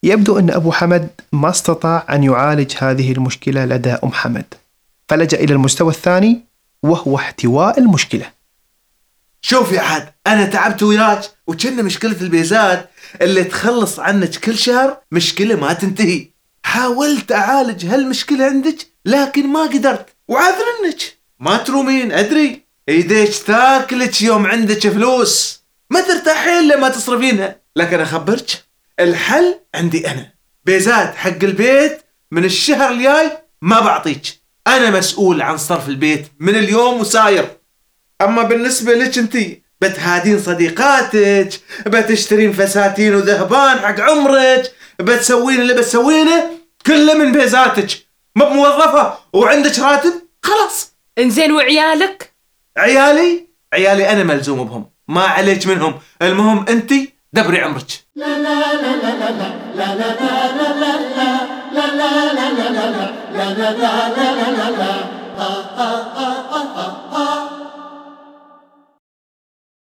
يبدو أن أبو حمد ما استطاع أن يعالج هذه المشكلة لدى أم حمد، فلجأ إلى المستوى الثاني وهو احتواء المشكلة. شوف يا حد، أنا تعبت وياك، وكنا مشكلة البيزات اللي تخلص عنك كل شهر مشكلة ما تنتهي. حاولت أعالج هالمشكلة عندك لكن ما قدرت، وعاذرنك. ما ترومين أدري، ايديك تاكلك يوم عندك فلوس، ما ترتاحين لما تصرفينها. لكن أخبرك، الحل عندي أنا. بيزات حق البيت من الشهر الجاي ما بعطيك، أنا مسؤول عن صرف البيت من اليوم وساير. أما بالنسبة لك انتي، بتهادين صديقاتك، بتشترين فساتين وذهبان حق عمرك، بتسوين اللي بتسوينه كله من بيزاتك. ما بموظفة وعندك راتب، خلاص. انزين وعيالك؟ عيالي أنا ملزوم بهم، ما عليك منهم. المهم انتي دبري عمرك.